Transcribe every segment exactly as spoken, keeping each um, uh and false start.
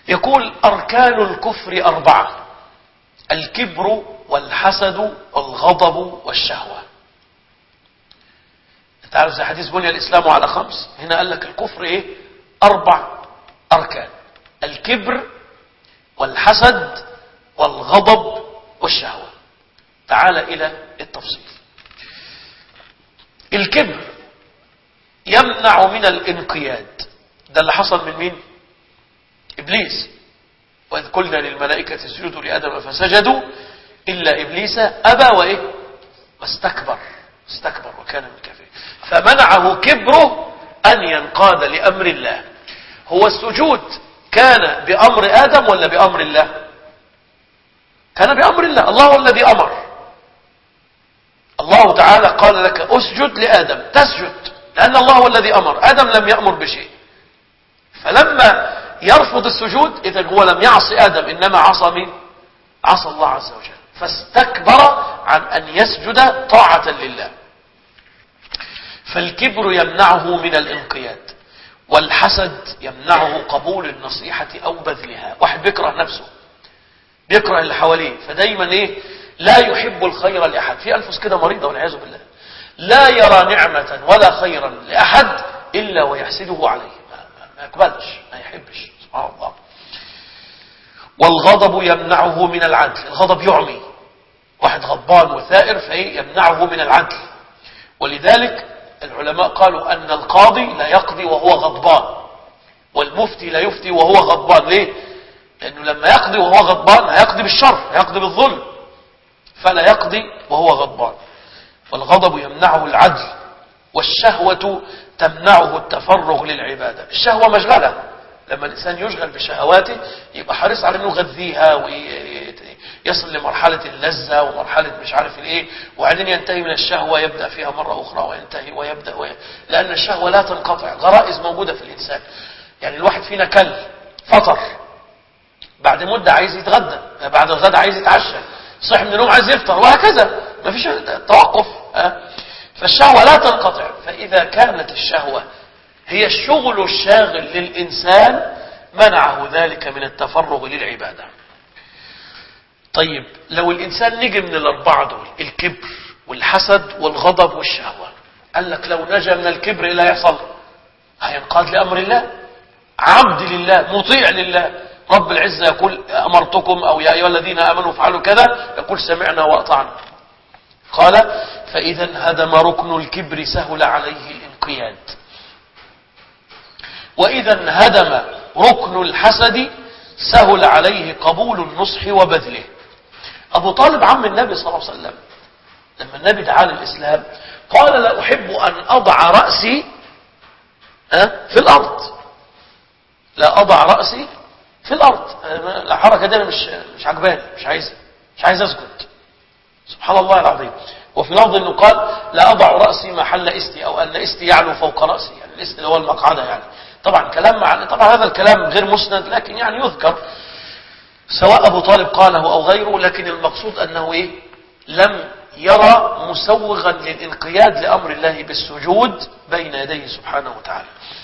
يقول أركان الكفر أربعة: الكبر والحسد والغضب والشهوة. تعرف زي حديث بني الإسلام على خمس، هنا قال لك الكفر إيه؟ أربع أركان: الكبر والحسد والغضب والشهوة. تعال إلى التفصيل. الكبر يمنع من الانقياد، ده اللي حصل من مين؟ إبليس. وإذ قلنا للملائكة اسجدوا لآدم فسجدوا إلا إبليس أبى وإيه؟ واستكبر استكبر وكان من الكافرين. فمنعه كبره أن ينقاد لأمر الله. هو السجود كان بأمر آدم ولا بأمر الله؟ كان بأمر الله. الله الذي أمر. الله تعالى قال لك أسجد لآدم، تسجد لأن الله هو الذي أمر. آدم لم يأمر بشيء، فلما يرفض السجود إذن هو لم يعصي آدم، إنما عصى مين؟ عصى الله عز وجل، فاستكبر عن أن يسجد طاعة لله. فالكبر يمنعه من الانقياد، والحسد يمنعه قبول النصيحة أو بذلها. واحد بيكره نفسه، بيكره اللي حواليه، فدايما إيه؟ لا يحب الخير لأحد. في أنفس كده مريضة والعياذ بالله، لا يرى نعمة ولا خيرا لأحد إلا ويحسده عليه، ما يقبلش، ما يحبش، سبحان الله. والغضب يمنعه من العدل. الغضب يعمي، واحد غضبان وثائر فإيه؟ يمنعه من العدل. ولذلك العلماء قالوا أن القاضي لا يقضي وهو غضبان، والمفتي لا يفتي وهو غضبان. ليه؟ لأنه لما يقضي وهو غضبان هيقضي بالشر، هيقضي بالظلم، فلا يقضي وهو غضبان. والغضب يمنعه العدل، والشهوة تمنعه التفرغ للعبادة. الشهوة مشغلة، لما الإنسان يشغل بشهواته يبقى حريص على أنه يغذيها ويصل لمرحلة اللذة ومرحلة مش عارف الايه، وبعدين ينتهي من الشهوة يبدأ فيها مرة أخرى وينتهي ويبدأ وي... لأن الشهوة لا تنقطع، غرائز موجودة في الإنسان. يعني الواحد فينا كل فطر، بعد مدة عايز يتغدى، بعد الغداء عايز يتعشى، صح من النوم عايز يفطر، وهكذا ما فيش توقف. فالشهوة لا تنقطع. فإذا كانت الشهوة هي الشغل الشاغل للإنسان منعه ذلك من التفرغ للعبادة. طيب لو الإنسان نجي من الأربعة دول، الكبر والحسد والغضب والشهوة، قال لك لو نجا من الكبر إيه اللي هيحصل؟ هينقاد لأمر الله، عبد لله، مطيع لله. رب العزة يقول أمرتكم أو يا أيها الذين آمنوا فعلوا كذا، يقول سمعنا وأطعنا. قال فإذا هدم ركن الكبر سهل عليه الانقياد، وإذا هدم ركن الحسد سهل عليه قبول النصح وبذله. أبو طالب عم النبي صلى الله عليه وسلم لما النبي دعا للإسلام قال لا أحب أن أضع رأسي في الأرض، لا أضع رأسي في الأرض، الحركة دي مش مش عجباني، مش عايز مش عايز أسجد. سبحان الله العظيم. وفي لفظ انه قال لا أضع رأسي محل استي، أو أن استي يعلو فوق رأسي، يعني الاستي اللي هو المقعدة. يعني طبعا كلام مع طبعا هذا الكلام غير مسند، لكن يعني يذكر سواء أبو طالب قاله أو غيره، لكن المقصود أنه إيه؟ لم يرى مسوغا للانقياد لأمر الله بالسجود بين يديه سبحانه وتعالى.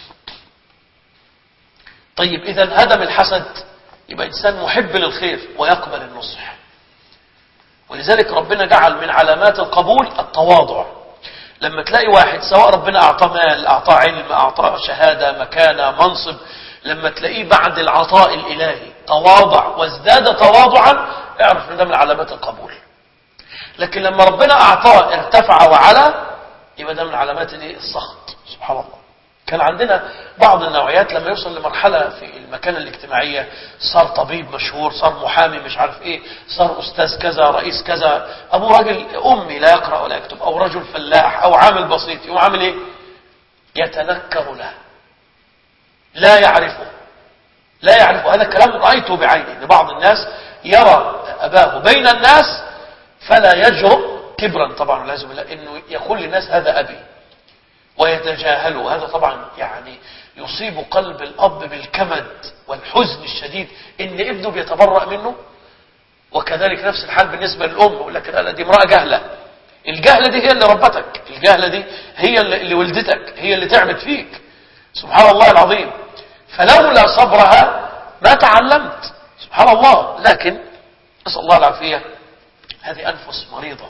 طيب إذا هدم الحسد يبقى إنسان محب للخير ويقبل النصح. ولذلك ربنا جعل من علامات القبول التواضع. لما تلاقي واحد سواء ربنا أعطاه مال، أعطاه علم، أعطاه شهادة، مكانة، منصب، لما تلاقيه بعد العطاء الإلهي تواضع وازداد تواضعا، اعرف ان ده من علامات القبول. لكن لما ربنا أعطاه ارتفع وعلى، يبقى ده من علامات السخط. سبحان الله. كان عندنا بعض النوعيات لما يوصل لمرحلة في المكانة الاجتماعية، صار طبيب مشهور، صار محامي مش عارف ايه، صار أستاذ كذا، رئيس كذا، أبو راجل أمي لا يقرأ ولا يكتب، أو رجل فلاح، أو عامل بسيط، يقوم عامل ايه؟ يتنكر له، لا يعرفه لا يعرفه. هذا الكلام رأيته بعيني، ان بعض الناس يرى أباه بين الناس فلا يجرؤ كبرا طبعا والعياذ بالله انه يقول للناس هذا أبي، ويتجاهله. هذا طبعا يعني يصيب قلب الأب بالكمد والحزن الشديد ان ابنه بيتبرأ منه. وكذلك نفس الحال بالنسبة للأم، يقول لك لا دي امرأة جهلة. الجهلة دي هي اللي ربتك، الجهلة دي هي اللي ولدتك، هي اللي تعبت فيك. سبحان الله العظيم. فلولا صبرها ما تعلمت. سبحان الله. لكن نسأل الله العافية، هذه أنفس مريضة.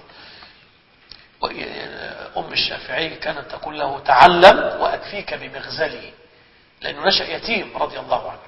أم الشافعي كانت تقول له تعلم وأكفيك بمغزلي، لأنه نشأ يتيم رضي الله عنه.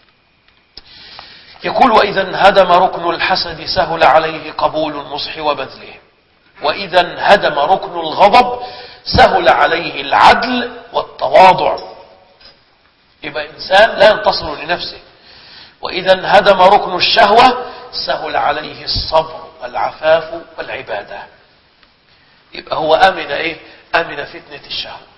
يقول وإذا انهدم ركن الحسد سهل عليه قبول النصح وبذله، وإذا انهدم ركن الغضب سهل عليه العدل والتواضع. يبقى إنسان لا ينتصر لنفسه. وإذا انهدم ركن الشهوة سهل عليه الصبر والعفاف والعبادة. يبقى هو أمن إيه؟ أمن فتنة الشهوة.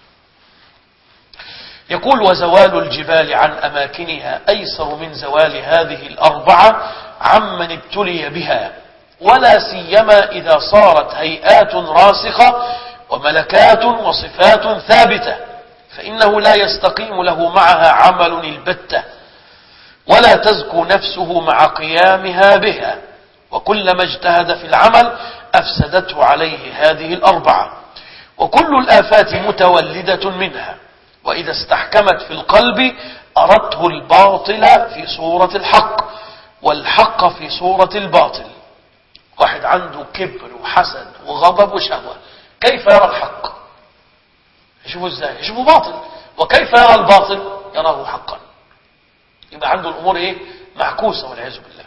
يقول وزوال الجبال عن أماكنها أيسر من زوال هذه الأربعة عمن ابتلي بها، ولا سيما إذا صارت هيئات راسخة وملكات وصفات ثابتة، فإنه لا يستقيم له معها عمل البتة، ولا تزكو نفسه مع قيامها بها، وكلما اجتهد في العمل أفسدته عليه هذه الأربعة، وكل الآفات متولدة منها. وإذا استحكمت في القلب أردته الباطل في صورة الحق، والحق في صورة الباطل. واحد عنده كبر وحسد وغضب وشهوة، كيف يرى الحق؟ يشوفه ازاي؟ يشوفه باطل. وكيف يرى الباطل؟ يراه حقا. يبقى عنده الأمور ايه؟ معكوسة والعياذ بالله.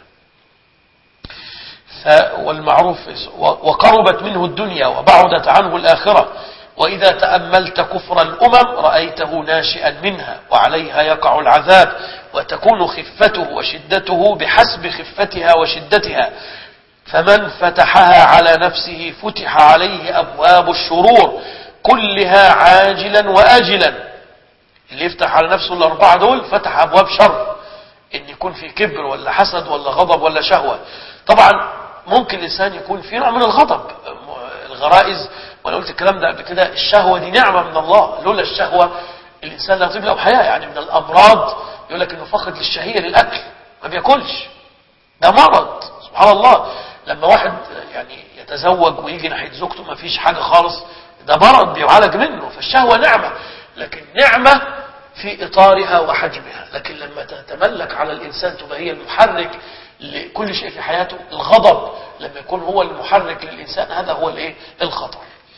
والمعروف وقربت منه الدنيا وبعدت عنه الآخرة. وإذا تأملت كفر الأمم رأيته ناشئا منها، وعليها يقع العذاب، وتكون خفته وشدته بحسب خفتها وشدتها. فمن فتحها على نفسه فتح عليه أبواب الشرور كلها عاجلا وآجلا. اللي يفتح على نفسه الأربعة دول فتح أبواب شر، إن يكون في كبر ولا حسد ولا غضب ولا شهوة. طبعا ممكن الإنسان يكون في نوع من الغضب، الغرائز، وأنا قلت الكلام ده قبل كده، الشهوة دي نعمة من الله. لولا الشهوة الإنسان لا يطيب له حياة. يعني من الأمراض يقول لك إنه فقد للشهية للأكل، ما بيأكلش، ده مرض. سبحان الله. لما واحد يعني يتزوج ويجي ناحية زوجته ما فيش حاجة خالص، ده مرض بيعالج منه. فالشهوة نعمة، لكن نعمة في إطارها وحجمها. لكن لما تتملك على الإنسان تبقى هي المحرك لكل شيء في حياته. الغضب لما يكون هو المحرك للإنسان، هذا هو الايه؟ الخطر.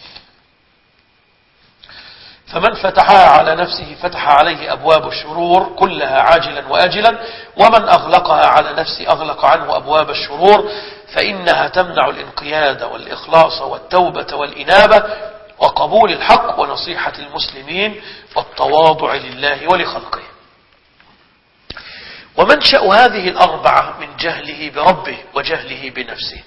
فمن فتحها على نفسه فتح عليه أبواب الشرور كلها عاجلا وآجلا، ومن أغلقها على نفسه أغلق عنه أبواب الشرور، فإنها تمنع الانقياد والإخلاص والتوبة والإنابة وقبول الحق ونصيحة المسلمين والتواضع لله ولخلقه. ومنشأ هذه الأربعة من جهله بربه وجهله بنفسه.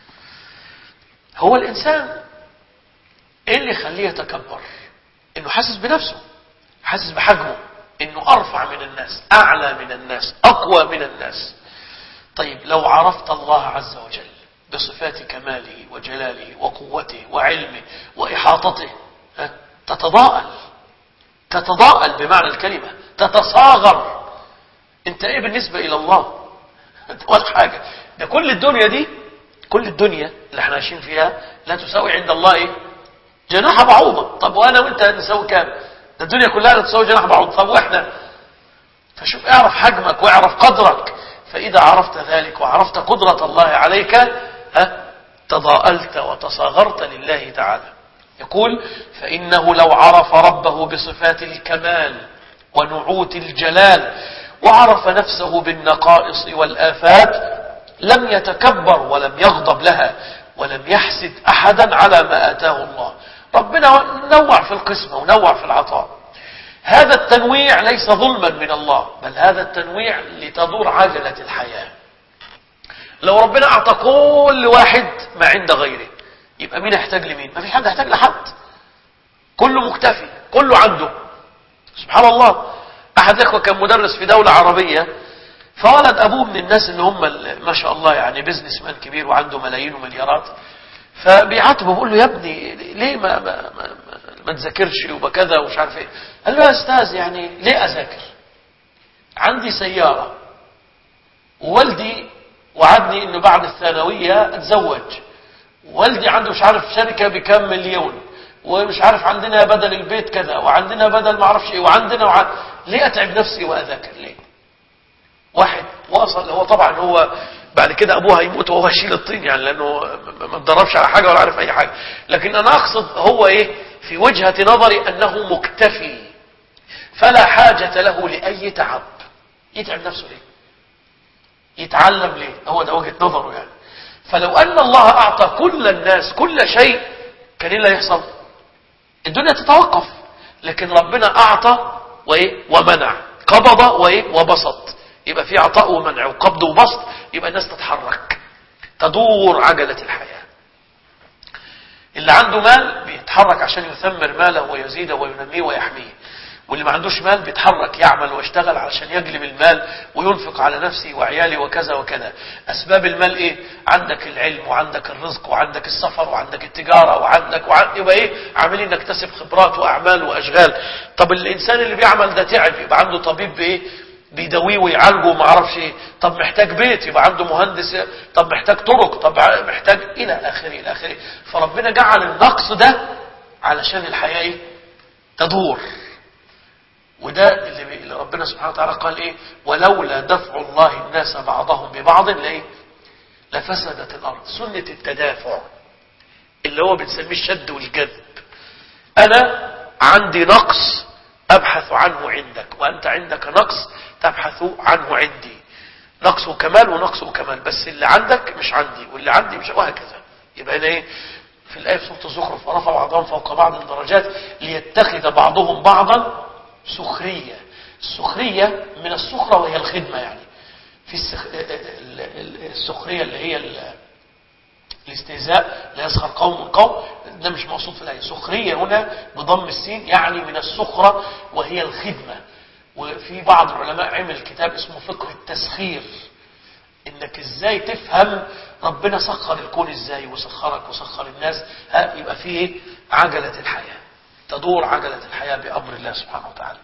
هو الإنسان إيه اللي يخليه يتكبر؟ إنه حاسس بنفسه، حاسس بحجمه، إنه أرفع من الناس، أعلى من الناس، أقوى من الناس. طيب لو عرفت الله عز وجل بصفات كماله وجلاله وقوته وعلمه وإحاطته، تتضاءل، تتضاءل بمعنى الكلمة، تتصاغر. انت ايه بالنسبة الى الله؟ ولا حاجة. ده كل الدنيا دي، كل الدنيا اللي احنا عايشين فيها لا تساوي عند الله ايه؟ جناح بعوضة. طب وانا وانت نساوي كام؟ ده الدنيا كلها لا تساوي جناح بعوضة. طب واحنا؟ فشوف، اعرف حجمك واعرف قدرك. فاذا عرفت ذلك وعرفت قدرة الله عليك، ها، تضاءلت وتصاغرت لله تعالى. يقول فإنه لو عرف ربه بصفات الكمال ونعوت الجلال وعرف نفسه بالنقائص والآفات لم يتكبر ولم يغضب لها ولم يحسد أحدا على ما آتاه الله. ربنا نوع في القسمة ونوع في العطاء. هذا التنويع ليس ظلما من الله، بل هذا التنويع لتدور عجلة الحياة. لو ربنا أعطى كل واحد ما عند غيره، يبقى مين يحتاج لمين؟ ما في حد يحتاج لحد، كله مكتفي، كله عنده. سبحان الله. أحد الإخوة كان مدرس في دولة عربية، فولد أبوه من الناس اللي هم ما شاء الله يعني بيزنس مان كبير وعنده ملايين ومليارات، فبيعاتبه بيقول له يا ابني ليه ما ما ما, ما تذاكرش وبكذا ومش عارف ايه. قال له يا أستاذ يعني ليه أذاكر؟ عندي سيارة، ووالدي وعدني إنه بعد الثانوية أتزوج، والدي عنده مش عارف شركة بكام مليون، ومش عارف عندنا بدل البيت كذا وعندنا بدل ما اعرفش ايه وعندنا وع... ليه اتعب نفسي واذاكر؟ ليه؟ واحد خلاص هو طبعا هو بعد كده ابوه هيموت وهو هيشيل الطين يعني، لانه ما اتدربش على حاجه ولا عارف اي حاجه. لكن انا اقصد هو ايه في وجهه نظري انه مكتفي، فلا حاجه له لاي تعب. يتعب نفسه ليه؟ يتعلم ليه؟ هو ده وجهه نظره يعني. فلو ان الله اعطى كل الناس كل شيء كان ايه اللي يحصل؟ الدنيا تتوقف. لكن ربنا اعطى وايه ومنع، قبض وايه وبسط. يبقى في عطاء ومنع وقبض وبسط، يبقى الناس تتحرك، تدور عجلة الحياة. اللي عنده مال بيتحرك عشان يثمر ماله ويزيده وينميه ويحميه، واللي ما عندوش مال بيتحرك يعمل ويشتغل علشان يجلب المال وينفق على نفسه وعياله وكذا وكذا. أسباب المال إيه؟ عندك العلم وعندك الرزق وعندك السفر وعندك التجارة وعندك وعندك يبقى إيه؟ عاملين نكتسب خبرات وأعمال وأشغال. طب الإنسان اللي بيعمل ده تعب، يبقى عنده طبيب بإيه؟ بيداويه ويعالجه وما اعرفش ايه. طب محتاج بيت، يبقى عنده مهندس. طب محتاج طرق، طب محتاج الى اخره الى اخره. فربنا جعل النقص ده علشان الحياه ايه؟ تدور. وده اللي, اللي ربنا سبحانه وتعالى قال ايه؟ ولولا دفع الله الناس بعضهم ببعض لايه؟ لفسدت الارض. سنه التدافع اللي هو بنسميه الشد والجذب. انا عندي نقص ابحث عنه عندك، وانت عندك نقص تبحث عنه عندي. نقص وكمال ونقص وكمال، بس اللي عندك مش عندي واللي عندي مش، وهكذا. يبقى هنا ايه في الايه في سوره الزخرف؟ ورفع بعضهم فوق بعض الدرجات ليتخذ بعضهم بعضا سخريه. السخريه من السخره وهي الخدمه يعني. في السخ... السخريه اللي هي الاستهزاء، لا يسخر قوم من قوم، ده مش مقصود في الآية. سخرية هنا بضم السين يعني من السخرة وهي الخدمة. وفي بعض العلماء عمل كتاب اسمه فقه التسخير، انك ازاي تفهم ربنا سخر الكون ازاي وسخرك وسخر الناس. ها يبقى فيه عجلة الحياة، تدور عجلة الحياة بأمر الله سبحانه وتعالى.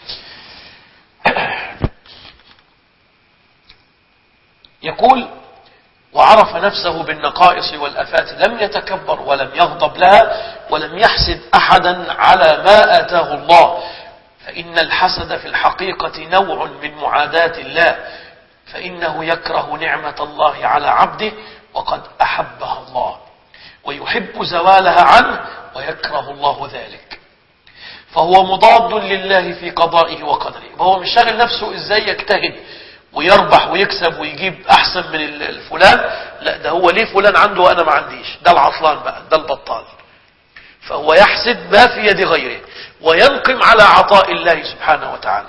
يقول وعرف نفسه بالنقائص والأفات، لم يتكبر ولم يغضب لها ولم يحسد أحدا على ما آتاه الله. فإن الحسد في الحقيقة نوع من معاداة الله، فإنه يكره نعمة الله على عبده وقد أحبها الله، ويحب زوالها عنه ويكره الله ذلك. فهو مضاد لله في قضائه وقدره. وهو مش شاغل نفسه إزاي يجتهد ويربح ويكسب ويجيب أحسن من الفلان، لا ده هو ليه فلان عنده وأنا ما عنديش، ده العطلان بقى، ده البطال. فهو يحسد ما في يد غيره وينقم على عطاء الله سبحانه وتعالى.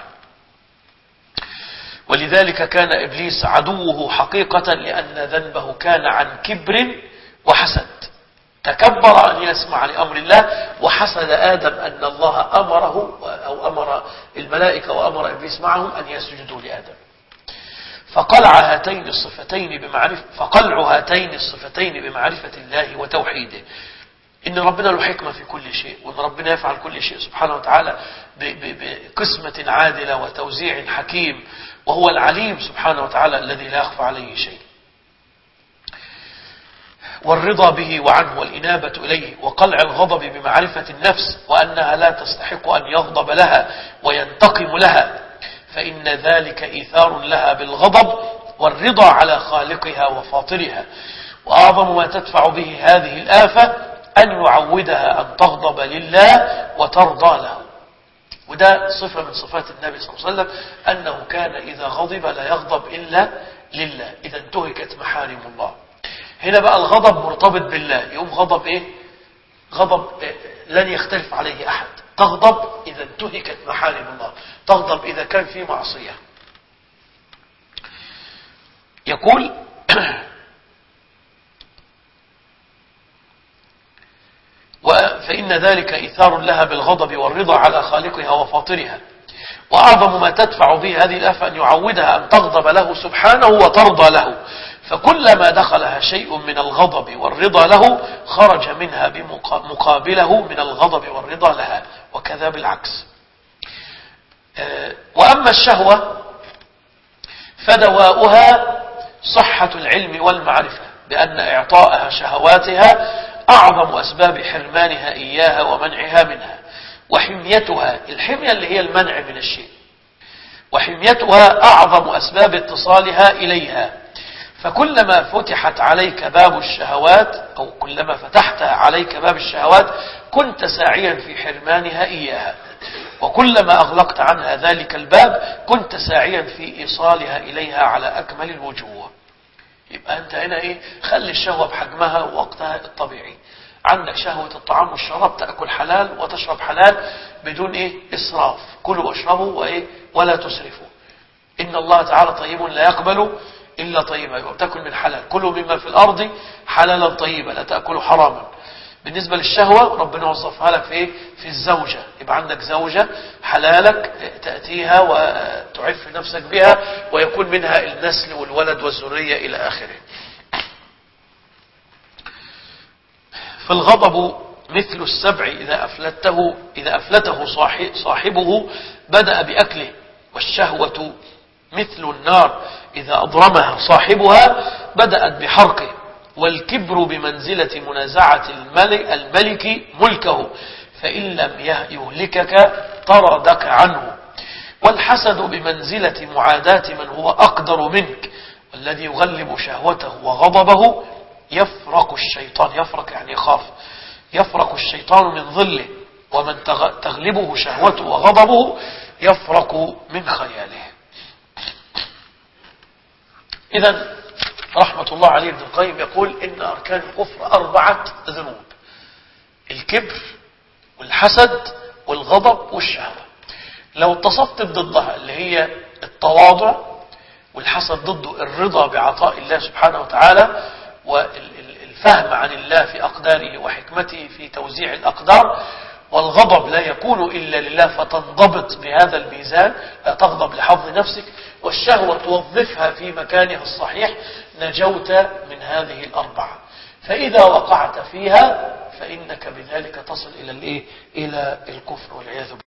ولذلك كان إبليس عدوه حقيقة، لأن ذنبه كان عن كبر وحسد. تكبر أن يسمع لأمر الله، وحسد آدم أن الله أمره أو أمر الملائكة وأمر إبليس معهم أن يسجدوا لآدم. فقلع هاتين الصفتين بمعرفة فقلع هاتين الصفتين بمعرفة الله وتوحيده. إن ربنا له حكمة في كل شيء، وإن ربنا يفعل كل شيء سبحانه وتعالى بقسمة عادلة وتوزيع حكيم، وهو العليم سبحانه وتعالى الذي لا يخفى عليه شيء. والرضا به وعنه والإنابة إليه، وقلع الغضب بمعرفة النفس وأنها لا تستحق أن يغضب لها وينتقم لها، فإن ذلك إيثار لها بالغضب والرضا على خالقها وفاطرها. وأعظم ما تدفع به هذه الآفة أن يعودها أن تغضب لله وترضى له. وده صفة من صفات النبي صلى الله عليه وسلم، أنه كان إذا غضب لا يغضب إلا لله، إذا انتهكت محارم الله. هنا بقى الغضب مرتبط بالله، يقوم غضب إيه؟ غضب لن يختلف عليه أحد. تغضب إذا انتهكت محارم الله، تغضب إذا كان في معصية. يقول فإن ذلك إيثار لها بالغضب والرضا على خالقها وفاطرها. وأعظم ما تدفع به هذه الآفة أن يعودها أن تغضب له سبحانه وترضى له، فكلما دخلها شيء من الغضب والرضا له خرج منها بمقابله من الغضب والرضا لها، وكذا بالعكس. وأما الشهوة فدواؤها صحة العلم والمعرفة، بأن إعطاءها شهواتها أعظم أسباب حرمانها إياها ومنعها منها. وحميتها، الحمية اللي هي المنع من الشيء، وحميتها أعظم أسباب اتصالها إليها. فكلما فتحت عليك باب الشهوات أو كلما فتحت عليك باب الشهوات كنت ساعيا في حرمانها إياها، وكلما أغلقت عنها ذلك الباب كنت ساعيا في إيصالها إليها على أكمل الوجوه. يبقى أنت هنا إيه؟ خلي الشهوة بحجمها ووقتها الطبيعي. عندك شهوة الطعام والشراب، تأكل حلال وتشرب حلال بدون إيه؟ إسراف. كلوا واشربوا وإيه؟ ولا تسرفوا، إن الله تعالى طيب لا يقبل إلا طيبا. يبقى بتأكل من حلال. كلوا مما في الأرض حلالا طيبا لا تأكلوا حراما. بالنسبة للشهوة ربنا وصفها لك في إيه؟ في الزوجة. يبقى عندك زوجة حلالك تأتيها وتعف نفسك بها ويكون منها النسل والولد والذرية إلى آخره. فالغضب مثل السبع إذا أفلته, إذا أفلته صاحبه بدأ بأكله، والشهوة مثل النار إذا أضرمها صاحبها بدأت بحرقه، والكبر بمنزلة منازعة الملك, الملك ملكه، فإن لم يهلكك طردك عنه، والحسد بمنزلة معاداة من هو أقدر منك، والذي يغلب شهوته وغضبه يفرق الشيطان. يفرق يعني يخاف. يفرق الشيطان من ظله، ومن تغلبه شهوته وغضبه يفرق من خياله. إذن رحمة الله عليه ابن القيم يقول إن أركان الكفر أربعة ذنوب: الكبر والحسد والغضب والشهوة. لو اتصفت بضدها اللي هي التواضع، والحسد ضده الرضا بعطاء الله سبحانه وتعالى والفهم عن الله في أقداره وحكمته في توزيع الأقدار، والغضب لا يكون إلا لله فتنضبط بهذا الميزان، لا تغضب لحظ نفسك، والشهوة توظفها في مكانها الصحيح، نجوت من هذه الأربعة. فإذا وقعت فيها فإنك بذلك تصل إلى الإيه؟ إلى الكفر والعياذ بالله.